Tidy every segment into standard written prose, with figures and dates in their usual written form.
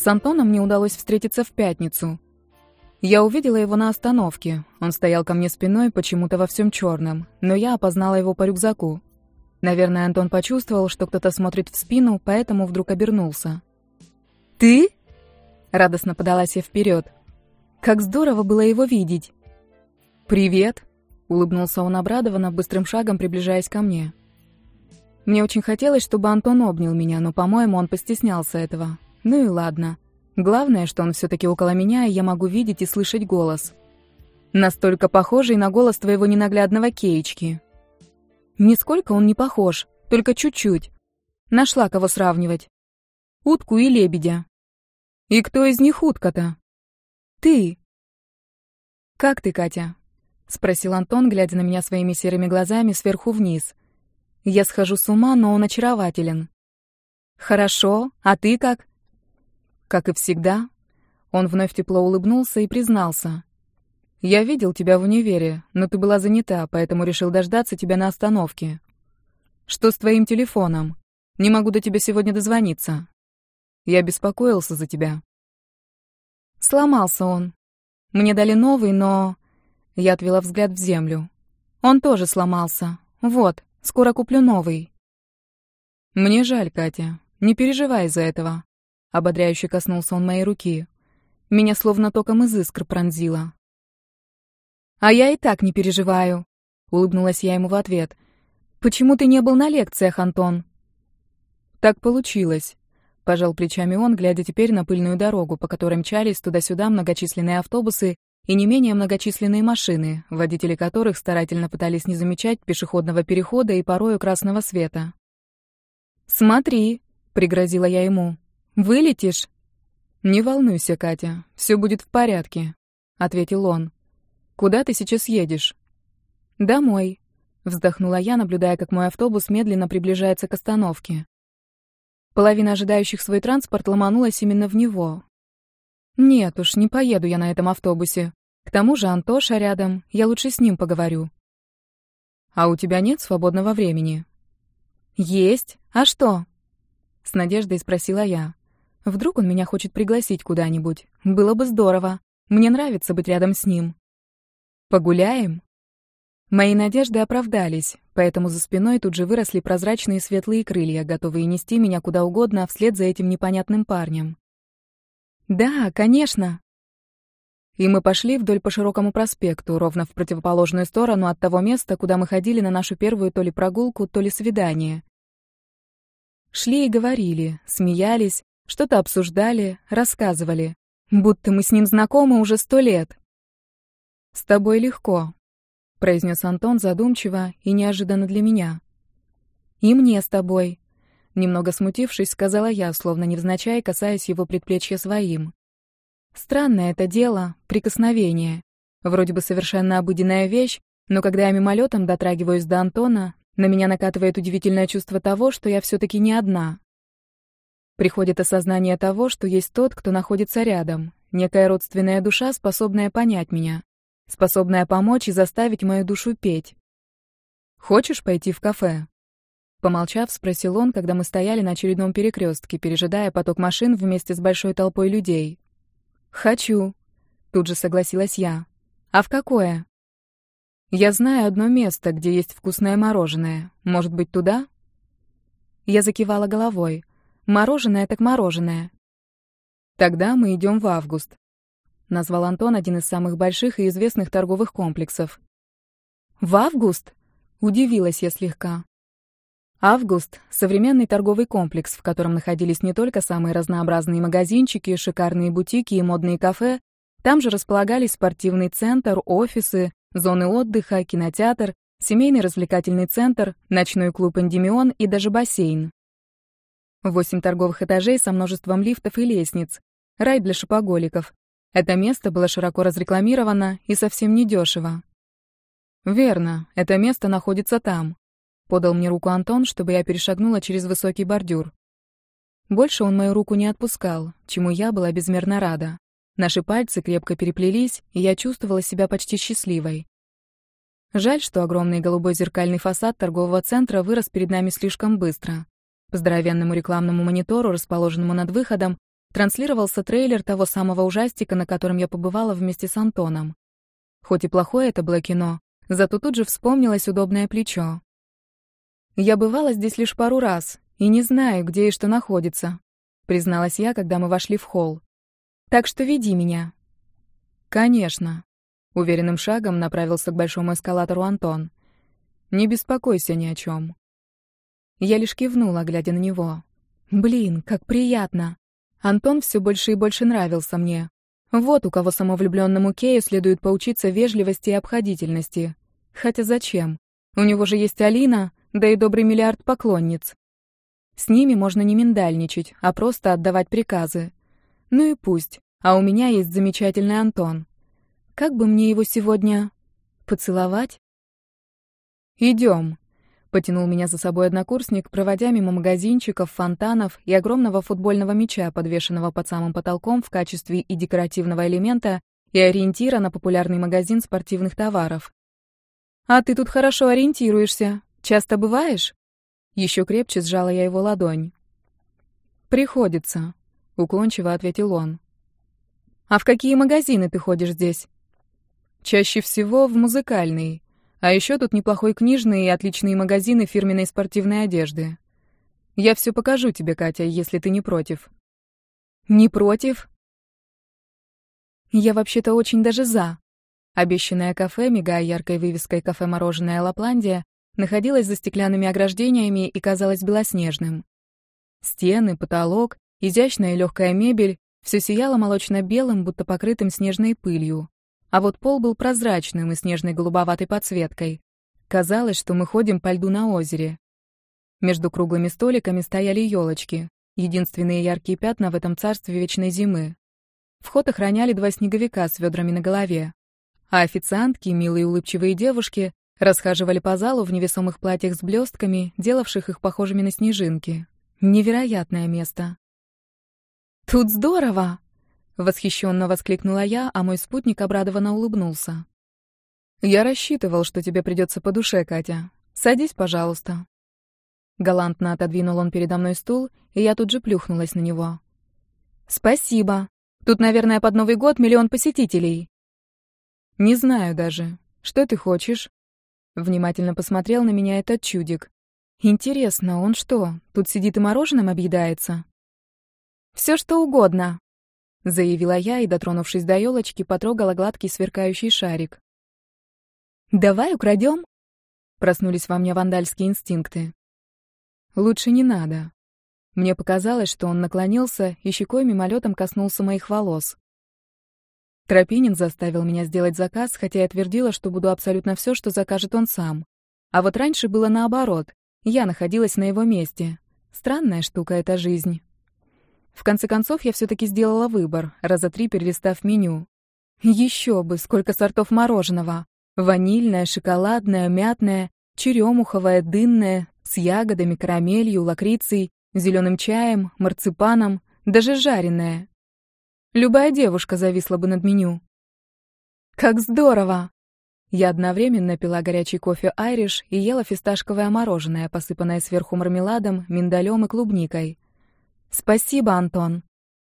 С Антоном мне удалось встретиться в пятницу. Я увидела его на остановке. Он стоял ко мне спиной, почему-то во всем черном, но я опознала его по рюкзаку. Наверное, Антон почувствовал, что кто-то смотрит в спину, поэтому вдруг обернулся. «Ты?» — радостно подалась я вперед. Как здорово было его видеть. «Привет!» — улыбнулся он обрадованно, быстрым шагом приближаясь ко мне. Мне очень хотелось, чтобы Антон обнял меня, но, по-моему, он постеснялся этого. Ну и ладно. Главное, что он все-таки около меня, и я могу видеть и слышать голос. Настолько похожий на голос твоего ненаглядного Кеечки. Нисколько он не похож, только чуть-чуть. Нашла кого сравнивать. Утку и лебедя. И кто из них утка-то? Ты. Как ты, Катя? Спросил Антон, глядя на меня своими серыми глазами сверху вниз. Я схожу с ума, но он очарователен. Хорошо, а ты как? Как и всегда. Он вновь тепло улыбнулся и признался. Я видел тебя в универе, но ты была занята, поэтому решил дождаться тебя на остановке. Что с твоим телефоном? Не могу до тебя сегодня дозвониться. Я беспокоился за тебя. Сломался он. Мне дали новый, но... Я отвела взгляд в землю. Он тоже сломался. Вот, скоро куплю новый. Мне жаль, Катя. Не переживай из-за этого. Ободряюще коснулся он моей руки. Меня словно током из искр пронзило. «А я и так не переживаю», — улыбнулась я ему в ответ. «Почему ты не был на лекциях, Антон?» «Так получилось», — пожал плечами он, глядя теперь на пыльную дорогу, по которой мчались туда-сюда многочисленные автобусы и не менее многочисленные машины, водители которых старательно пытались не замечать пешеходного перехода и порою красного света. «Смотри», — пригрозила я ему, — «вылетишь?» «Не волнуйся, Катя, все будет в порядке», — ответил он. «Куда ты сейчас едешь?» «Домой», — вздохнула я, наблюдая, как мой автобус медленно приближается к остановке. Половина ожидающих свой транспорт ломанулась именно в него. «Нет уж, не поеду я на этом автобусе. К тому же Антоша рядом, я лучше с ним поговорю». «А у тебя нет свободного времени?» «Есть. А что?» — с надеждой спросила я. «Вдруг он меня хочет пригласить куда-нибудь? Было бы здорово. Мне нравится быть рядом с ним». «Погуляем?» Мои надежды оправдались, поэтому за спиной тут же выросли прозрачные светлые крылья, готовые нести меня куда угодно вслед за этим непонятным парнем. «Да, конечно». И мы пошли вдоль по широкому проспекту, ровно в противоположную сторону от того места, куда мы ходили на нашу первую то ли прогулку, то ли свидание. Шли и говорили, смеялись, что-то обсуждали, рассказывали, будто мы с ним знакомы уже 100 лет. «С тобой легко», — произнес Антон задумчиво и неожиданно для меня. «И мне с тобой», — немного смутившись, сказала я, словно невзначай касаясь его предплечья своим. Странное это дело, прикосновение. Вроде бы совершенно обыденная вещь, но когда я мимолетом дотрагиваюсь до Антона, на меня накатывает удивительное чувство того, что я все-таки не одна. Приходит осознание того, что есть тот, кто находится рядом, некая родственная душа, способная понять меня, способная помочь и заставить мою душу петь. «Хочешь пойти в кафе?» Помолчав, спросил он, когда мы стояли на очередном перекрестке, пережидая поток машин вместе с большой толпой людей. «Хочу», — тут же согласилась я. «А в какое?» «Я знаю одно место, где есть вкусное мороженое. Может быть, туда?» Я закивала головой. «Мороженое так мороженое». «Тогда мы идем в Август», — назвал Антон один из самых больших и известных торговых комплексов. «В Август?» — удивилась я слегка. Август — современный торговый комплекс, в котором находились не только самые разнообразные магазинчики, шикарные бутики и модные кафе, там же располагались спортивный центр, офисы, зоны отдыха, кинотеатр, семейный развлекательный центр, ночной клуб «Эндемион» и даже бассейн. 8 торговых этажей со множеством лифтов и лестниц. Рай для шопоголиков. Это место было широко разрекламировано и совсем недешево. «Верно, это место находится там», — подал мне руку Антон, чтобы я перешагнула через высокий бордюр. Больше он мою руку не отпускал, чему я была безмерно рада. Наши пальцы крепко переплелись, и я чувствовала себя почти счастливой. Жаль, что огромный голубой зеркальный фасад торгового центра вырос перед нами слишком быстро. По здоровенному рекламному монитору, расположенному над выходом, транслировался трейлер того самого ужастика, на котором я побывала вместе с Антоном. Хоть и плохое это было кино, зато тут же вспомнилось удобное плечо. «Я бывала здесь лишь пару раз и не знаю, где и что находится», призналась я, когда мы вошли в холл. «Так что веди меня». «Конечно», — уверенным шагом направился к большому эскалатору Антон. «Не беспокойся ни о чем». Я лишь кивнула, глядя на него. «Блин, как приятно!» Антон все больше и больше нравился мне. Вот у кого самовлюбленному Кею следует поучиться вежливости и обходительности. Хотя зачем? У него же есть Алина, да и добрый миллиард поклонниц. С ними можно не миндальничать, а просто отдавать приказы. Ну и пусть, а у меня есть замечательный Антон. Как бы мне его сегодня поцеловать? «Идем», — потянул меня за собой однокурсник, проводя мимо магазинчиков, фонтанов и огромного футбольного мяча, подвешенного под самым потолком в качестве и декоративного элемента, и ориентира на популярный магазин спортивных товаров. «А ты тут хорошо ориентируешься. Часто бываешь?» Еще крепче сжала я его ладонь. «Приходится», — уклончиво ответил он. «А в какие магазины ты ходишь здесь?» «Чаще всего в музыкальный. А еще тут неплохой книжный и отличные магазины фирменной спортивной одежды. Я все покажу тебе, Катя, если ты не против». «Не против?» «Я вообще-то очень даже за». Обещанное кафе, мигая яркой вывеской «Кафе-мороженое Лапландия», находилось за стеклянными ограждениями и казалось белоснежным. Стены, потолок, изящная и легкая мебель — все сияло молочно-белым, будто покрытым снежной пылью. А вот пол был прозрачным и снежной голубоватой подсветкой. Казалось, что мы ходим по льду на озере. Между круглыми столиками стояли елочки, единственные яркие пятна в этом царстве вечной зимы. Вход охраняли 2 снеговика с ведрами на голове. А официантки, милые улыбчивые девушки, расхаживали по залу в невесомых платьях с блестками, делавших их похожими на снежинки. Невероятное место. «Тут здорово!» — восхищенно воскликнула я, а мой спутник обрадованно улыбнулся. «Я рассчитывал, что тебе придется по душе, Катя. Садись, пожалуйста». Галантно отодвинул он передо мной стул, и я тут же плюхнулась на него. «Спасибо. Тут, наверное, под Новый год миллион посетителей». «Не знаю даже. Что ты хочешь?» Внимательно посмотрел на меня этот чудик. «Интересно, он что, тут сидит и мороженым объедается?» «Все что угодно», — заявила я и, дотронувшись до елочки, потрогала гладкий сверкающий шарик. «Давай украдем?» Проснулись во мне вандальские инстинкты. «Лучше не надо». Мне показалось, что он наклонился и щекой мимолетом коснулся моих волос. Тропинин заставил меня сделать заказ, хотя я твердила, что буду абсолютно все, что закажет он сам. А вот раньше было наоборот. Я находилась на его месте. Странная штука эта жизнь. В конце концов, я все-таки сделала выбор, раза 3 перелистав меню. Еще бы, сколько сортов мороженого. Ванильное, шоколадное, мятное, черемуховое, дынное, с ягодами, карамелью, лакрицей, зеленым чаем, марципаном, даже жареное. Любая девушка зависла бы над меню. «Как здорово!» Я одновременно пила горячий кофе «Айриш» и ела фисташковое мороженое, посыпанное сверху мармеладом, миндалем и клубникой. «Спасибо, Антон».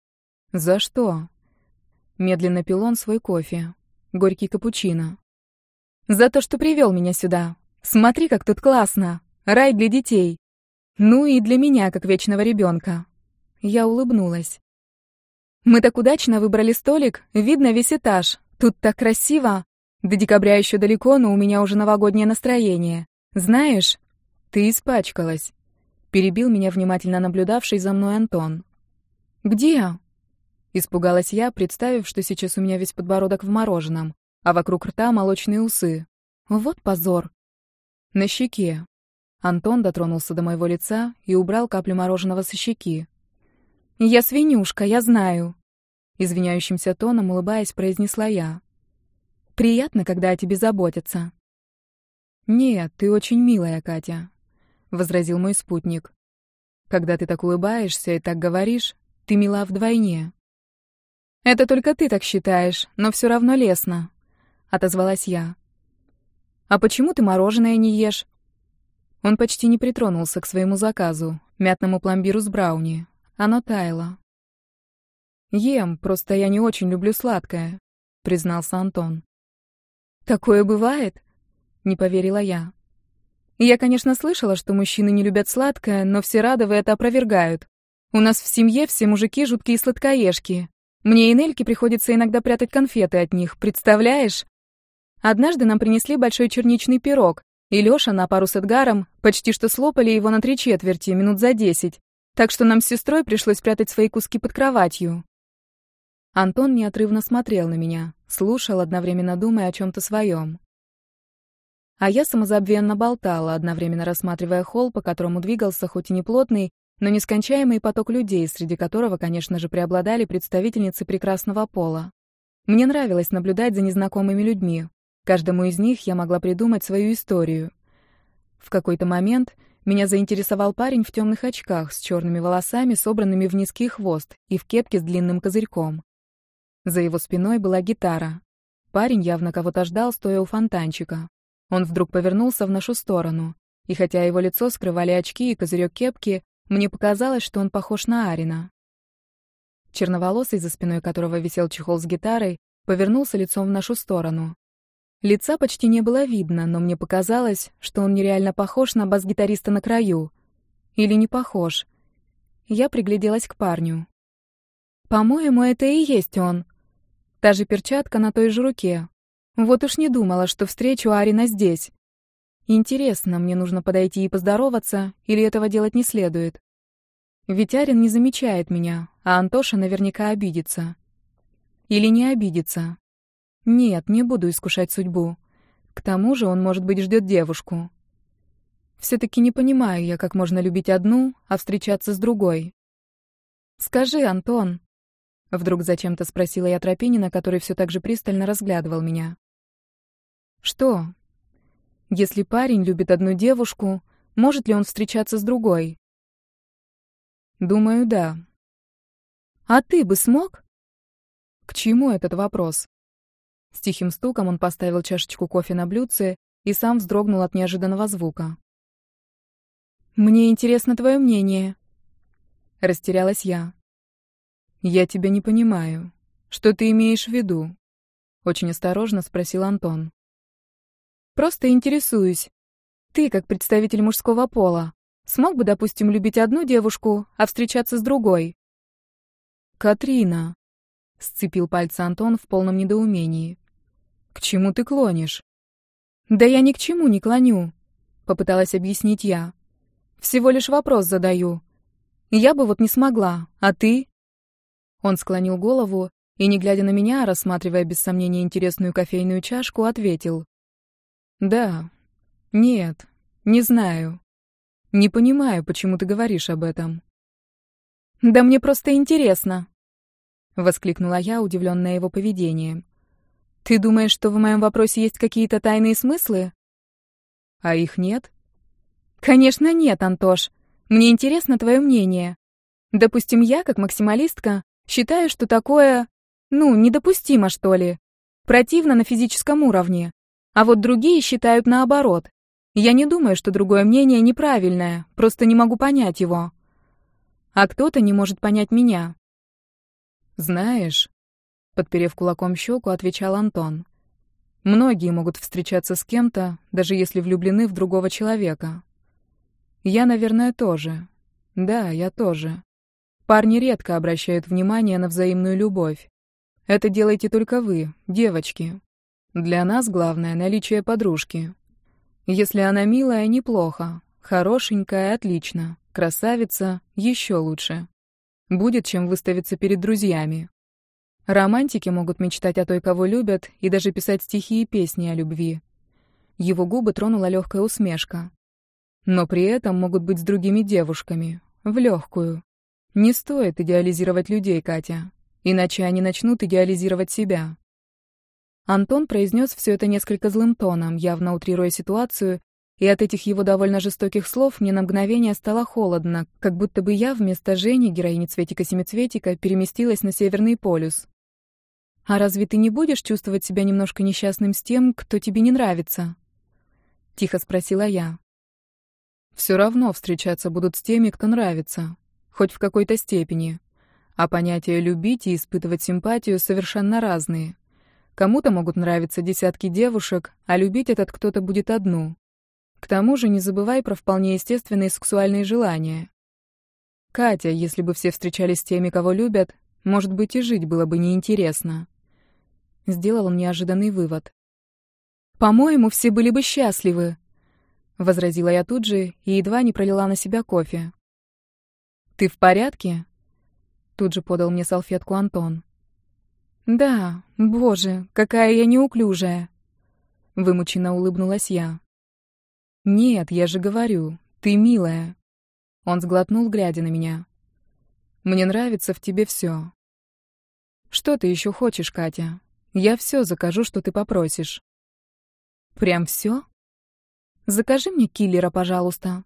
«За что?» Медленно пил он свой кофе. Горький капучино. «За то, что привел меня сюда. Смотри, как тут классно. Рай для детей. Ну и для меня, как вечного ребенка». Я улыбнулась. «Мы так удачно выбрали столик, видно весь этаж. Тут так красиво. До декабря еще далеко, но у меня уже новогоднее настроение. Знаешь, ты испачкалась», — перебил меня внимательно наблюдавший за мной Антон. «Где?» — испугалась я, представив, что сейчас у меня весь подбородок в мороженом, а вокруг рта молочные усы. Вот позор. «На щеке». Антон дотронулся до моего лица и убрал каплю мороженого со щеки. «Я свинюшка, я знаю», — извиняющимся тоном, улыбаясь, произнесла я. «Приятно, когда о тебе заботятся». «Нет, ты очень милая, Катя», — возразил мой спутник. «Когда ты так улыбаешься и так говоришь, ты мила вдвойне». «Это только ты так считаешь, но все равно лестно», — отозвалась я. «А почему ты мороженое не ешь?» Он почти не притронулся к своему заказу, мятному пломбиру с брауни. Оно таяло. «Ем, просто я не очень люблю сладкое», — признался Антон. «Такое бывает?» — не поверила я. «Я, конечно, слышала, что мужчины не любят сладкое, но все радовы это опровергают. У нас в семье все мужики жуткие сладкоежки. Мне и Нельке приходится иногда прятать конфеты от них, представляешь? Однажды нам принесли большой черничный пирог, и Лёша на пару с Эдгаром почти что слопали его на 3/4, минут за 10, так что нам с сестрой пришлось прятать свои куски под кроватью». Антон неотрывно смотрел на меня, слушал, одновременно думая о чем-то своем. А я самозабвенно болтала, одновременно рассматривая холл, по которому двигался хоть и не плотный, но нескончаемый поток людей, среди которого, конечно же, преобладали представительницы прекрасного пола. Мне нравилось наблюдать за незнакомыми людьми. Каждому из них я могла придумать свою историю. В какой-то момент меня заинтересовал парень в темных очках, с черными волосами, собранными в низкий хвост, и в кепке с длинным козырьком. За его спиной была гитара. Парень явно кого-то ждал, стоя у фонтанчика. Он вдруг повернулся в нашу сторону, и хотя его лицо скрывали очки и козырек кепки, мне показалось, что он похож на Арина. Черноволосый, за спиной которого висел чехол с гитарой, повернулся лицом в нашу сторону. Лица почти не было видно, но мне показалось, что он нереально похож на бас-гитариста на краю. Или не похож. Я пригляделась к парню. По-моему, это и есть он. Та же перчатка на той же руке. Вот уж не думала, что встречу Арина здесь. Интересно, мне нужно подойти и поздороваться, или этого делать не следует? Ведь Арин не замечает меня, а Антоша наверняка обидится. Или не обидится. Нет, не буду искушать судьбу. К тому же он, может быть, ждет девушку. Все-таки не понимаю я, как можно любить одну, а встречаться с другой. «Скажи, Антон», — вдруг зачем-то спросила я Тропинина, который все так же пристально разглядывал меня. «Что? Если парень любит одну девушку, может ли он встречаться с другой?» «Думаю, да». «А ты бы смог?» «К чему этот вопрос?» С тихим стуком он поставил чашечку кофе на блюдце и сам вздрогнул от неожиданного звука. «Мне интересно твое мнение», — растерялась я. «Я тебя не понимаю. Что ты имеешь в виду?» — очень осторожно спросил Антон. «Просто интересуюсь. Ты, как представитель мужского пола, смог бы, допустим, любить одну девушку, а встречаться с другой?» «Катрина», — сцепил пальцы Антон в полном недоумении. «К чему ты клонишь?» «Да я ни к чему не клоню», — попыталась объяснить я. «Всего лишь вопрос задаю. Я бы вот не смогла, а ты?» Он склонил голову и, не глядя на меня, рассматривая без сомнения интересную кофейную чашку, ответил. «Да. Нет. Не знаю. Не понимаю, почему ты говоришь об этом». «Да мне просто интересно», — воскликнула я, удивленная его поведением. «Ты думаешь, что в моем вопросе есть какие-то тайные смыслы?» «А их нет?» «Конечно нет, Антош. Мне интересно твое мнение. Допустим, я, как максималистка, считаю, что такое, недопустимо, что ли. Противно на физическом уровне. А вот другие считают наоборот. Я не думаю, что другое мнение неправильное, просто не могу понять его. А кто-то не может понять меня». «Знаешь», — подперев кулаком щеку, отвечал Антон, «многие могут встречаться с кем-то, даже если влюблены в другого человека. Я, наверное, тоже. Да, я тоже. Парни редко обращают внимание на взаимную любовь. Это делаете только вы, девочки. Для нас главное — наличие подружки. Если она милая — неплохо, хорошенькая — отлично, красавица — еще лучше. Будет чем выставиться перед друзьями. Романтики могут мечтать о той, кого любят, и даже писать стихи и песни о любви». Его губы тронула легкая усмешка. «Но при этом могут быть с другими девушками, в легкую. Не стоит идеализировать людей, Катя, иначе они начнут идеализировать себя». Антон произнес все это несколько злым тоном, явно утрируя ситуацию, и от этих его довольно жестоких слов мне на мгновение стало холодно, как будто бы я вместо Жени, героини Цветика-семицветика, переместилась на Северный полюс. «А разве ты не будешь чувствовать себя немножко несчастным с тем, кто тебе не нравится?» — тихо спросила я. «Все равно встречаться будут с теми, кто нравится, хоть в какой-то степени. А понятия «любить» и «испытывать симпатию» совершенно разные. Кому-то могут нравиться десятки девушек, а любить этот кто-то будет одну. К тому же не забывай про вполне естественные сексуальные желания. Катя, если бы все встречались с теми, кого любят, может быть, и жить было бы неинтересно. Сделал он неожиданный вывод. «По-моему, все были бы счастливы», — возразила я тут же и едва не пролила на себя кофе. «Ты в порядке?» Тут же подал мне салфетку Антон. «Да, боже, какая я неуклюжая!» Вымученно улыбнулась я. «Нет, я же говорю, ты милая». Он сглотнул, глядя на меня. «Мне нравится в тебе все. Что ты еще хочешь, Катя? Я все закажу, что ты попросишь». «Прям все? Закажи мне киллера, пожалуйста».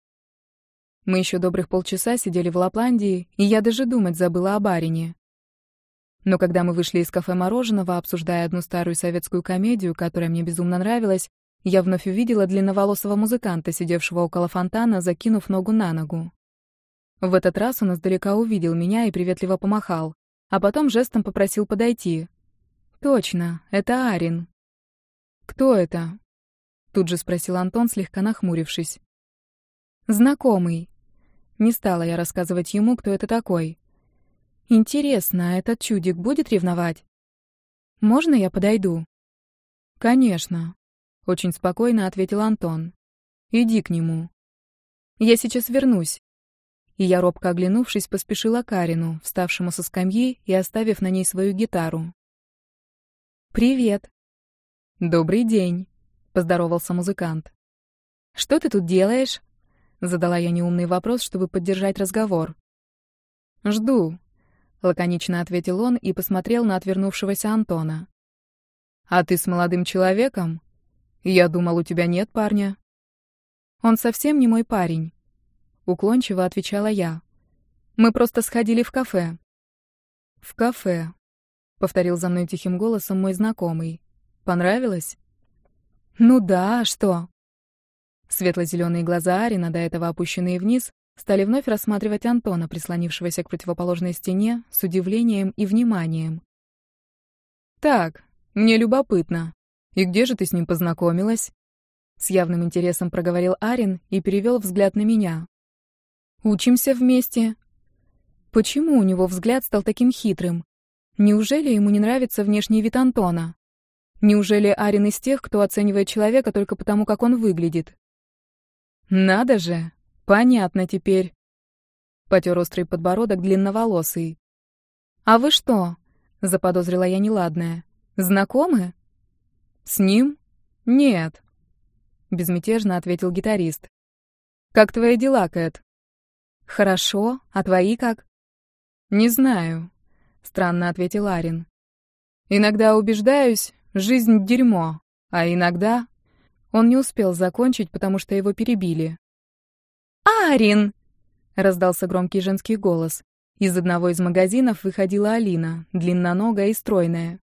Мы еще добрых полчаса сидели в Лапландии, и я даже думать забыла о барине. Но когда мы вышли из кафе мороженого, обсуждая одну старую советскую комедию, которая мне безумно нравилась, я вновь увидела длинноволосого музыканта, сидевшего около фонтана, закинув ногу на ногу. В этот раз он издалека увидел меня и приветливо помахал, а потом жестом попросил подойти. «Точно, это Арин». «Кто это?» — тут же спросил Антон, слегка нахмурившись. «Знакомый». Не стала я рассказывать ему, кто это такой. «Интересно, а этот чудик будет ревновать? Можно я подойду?» «Конечно», — очень спокойно ответил Антон. «Иди к нему». «Я сейчас вернусь». И я, робко оглянувшись, поспешила к Арину, вставшему со скамьи и оставив на ней свою гитару. «Привет». «Добрый день», — поздоровался музыкант. «Что ты тут делаешь?» — задала я неумный вопрос, чтобы поддержать разговор. «Жду», — лаконично ответил он и посмотрел на отвернувшегося Антона. «А ты с молодым человеком? Я думал, у тебя нет парня». «Он совсем не мой парень», — уклончиво отвечала я. «Мы просто сходили в кафе». «В кафе», — повторил за мной тихим голосом мой знакомый. «Понравилось?» «Ну да, а что?» Светло-зеленые глаза Арина, до этого опущенные вниз, стали вновь рассматривать Антона, прислонившегося к противоположной стене, с удивлением и вниманием. «Так, мне любопытно. И где же ты с ним познакомилась?» С явным интересом проговорил Арин и перевел взгляд на меня. «Учимся вместе». Почему у него взгляд стал таким хитрым? Неужели ему не нравится внешний вид Антона? Неужели Арин из тех, кто оценивает человека только потому, как он выглядит? «Надо же! Понятно теперь!» Потер острый подбородок длинноволосый. «А вы что?» — заподозрила я неладное. «Знакомы?» «С ним? Нет», — безмятежно ответил гитарист. «Как твои дела, Кэт?» «Хорошо. А твои как?» «Не знаю», — странно ответил Арин. «Иногда убеждаюсь, жизнь — дерьмо, а иногда...» Он не успел закончить, потому что его перебили. «Арин!» — раздался громкий женский голос. Из одного из магазинов выходила Алина, длинноногая и стройная.